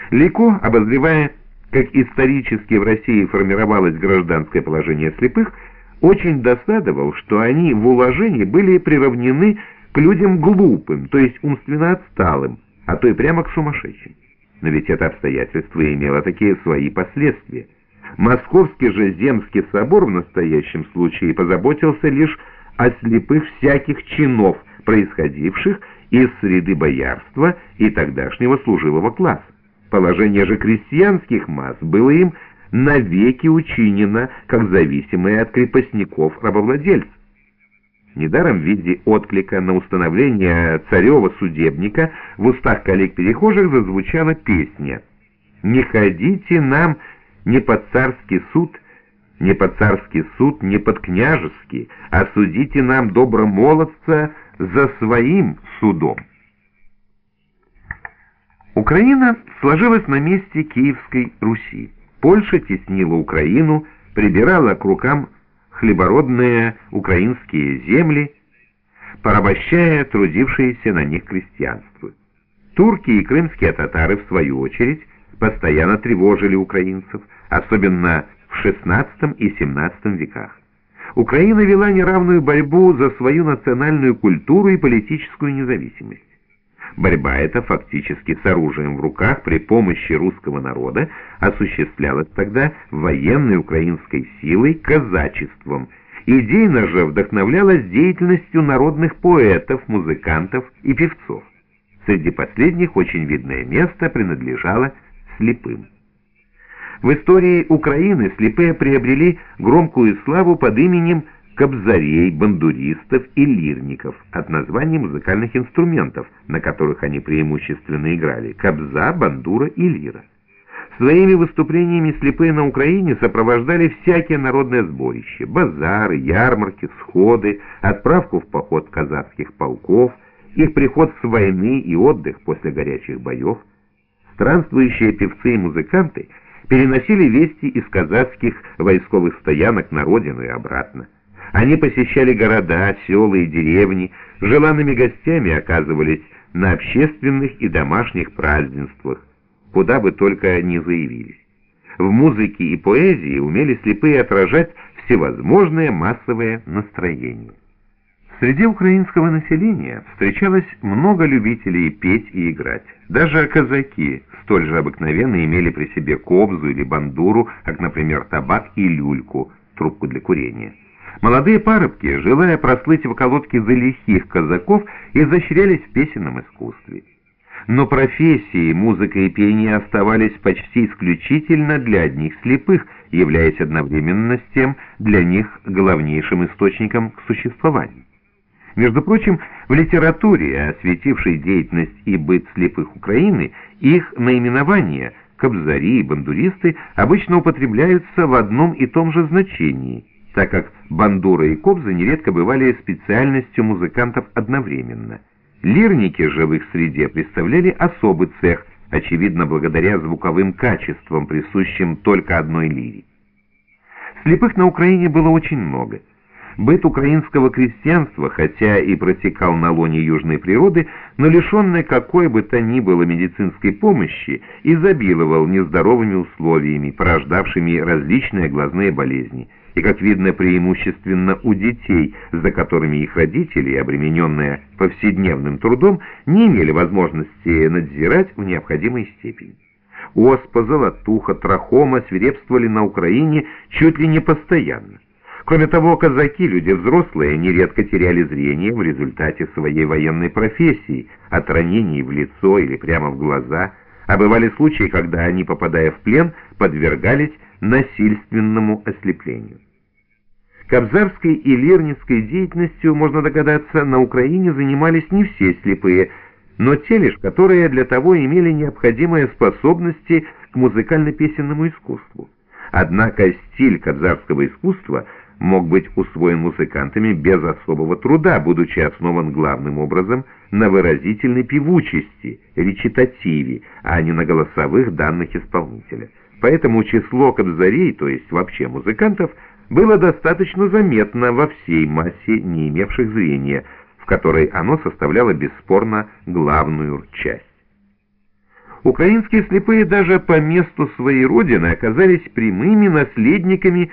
Лейко, обозревая, как исторически в России формировалось гражданское положение слепых, очень досадовал, что они в уложении были приравнены к людям глупым, то есть умственно отсталым, а то и прямо к сумасшедшим. Но ведь это обстоятельство имело такие свои последствия. Московский же Земский собор в настоящем случае позаботился лишь о слепых всяких чинов, происходивших из среды боярства и тогдашнего служилого класса. Положение же крестьянских масс было им навеки учинено, как зависимое от крепостников рабовладельцев. Недаром в виде отклика на установление царева судебника в устах коллег-перехожих зазвучала песня: «Не ходите нам не под царский суд, не под царский суд, не под княжеский, а судите нам добромолодца за своим судом». Украина сложилась на месте Киевской Руси. Польша теснила Украину, прибирала к рукам хлебородные украинские земли, порабощая трудившиеся на них крестьянство. Турки и крымские татары, в свою очередь, постоянно тревожили украинцев, особенно в XVI и XVII веках. Украина вела неравную борьбу за свою национальную культуру и политическую независимость. Борьба эта фактически с оружием в руках при помощи русского народа осуществлялась тогда военной украинской силой, казачеством. Идейно же вдохновлялась деятельностью народных поэтов, музыкантов и певцов. Среди последних очень видное место принадлежало слепым. В истории Украины слепые приобрели громкую славу под именем кобзарей, бандуристов и лирников от названий музыкальных инструментов, на которых они преимущественно играли: кобза, бандура и лира. Своими выступлениями слепые на Украине сопровождали всякие народные сборища: базары, ярмарки, сходы, отправку в поход казацких полков, их приход с войны и отдых после горячих боев. Странствующие певцы и музыканты переносили вести из казацких войсковых стоянок на родину и обратно. Они посещали города, села и деревни, желанными гостями оказывались на общественных и домашних празднествах, куда бы только ни заявились. В музыке и поэзии умели слепые отражать всевозможные массовые настроения. Среди украинского населения встречалось много любителей петь и играть. Даже казаки столь же обыкновенно имели при себе кобзу или бандуру, как, например, табак и люльку, трубку для курения. Молодые парубки, желая прослыть в околотке за лихих казаков, изощрялись в песенном искусстве. Но профессии музыка и пение оставались почти исключительно для одних слепых, являясь одновременно с тем для них главнейшим источником к существованию. Между прочим, в литературе, осветившей деятельность и быт слепых Украины, их наименования «кобзари» и «бандуристы» обычно употребляются в одном и том же значении, так как бандура и кобза нередко бывали специальностью музыкантов одновременно. Лирники же в их среде представляли особый цех, очевидно благодаря звуковым качествам, присущим только одной лире. Слепых на Украине было очень много. Быт украинского крестьянства, хотя и протекал на лоне южной природы, но лишенный какой бы то ни было медицинской помощи, изобиловал нездоровыми условиями, порождавшими различные глазные болезни, и, как видно, преимущественно у детей, за которыми их родители, обремененные повседневным трудом, не имели возможности надзирать в необходимой степени. Оспа, золотуха, трахома свирепствовали на Украине чуть ли не постоянно. Кроме того, казаки, люди взрослые, нередко теряли зрение в результате своей военной профессии, от ранений в лицо или прямо в глаза, а бывали случаи, когда они, попадая в плен, подвергались насильственному ослеплению. Кобзарской и лирницкой деятельностью, можно догадаться, на Украине занимались не все слепые, но те лишь, которые для того имели необходимые способности к музыкально-песенному искусству. Однако стиль кобзарского искусства мог быть усвоен музыкантами без особого труда, будучи основан главным образом на выразительной певучести, речитативе, а не на голосовых данных исполнителя. Поэтому число кобзарей, то есть вообще музыкантов, было достаточно заметно во всей массе не имевших зрения, в которой оно составляло бесспорно главную часть. Украинские слепые даже по месту своей родины оказались прямыми наследниками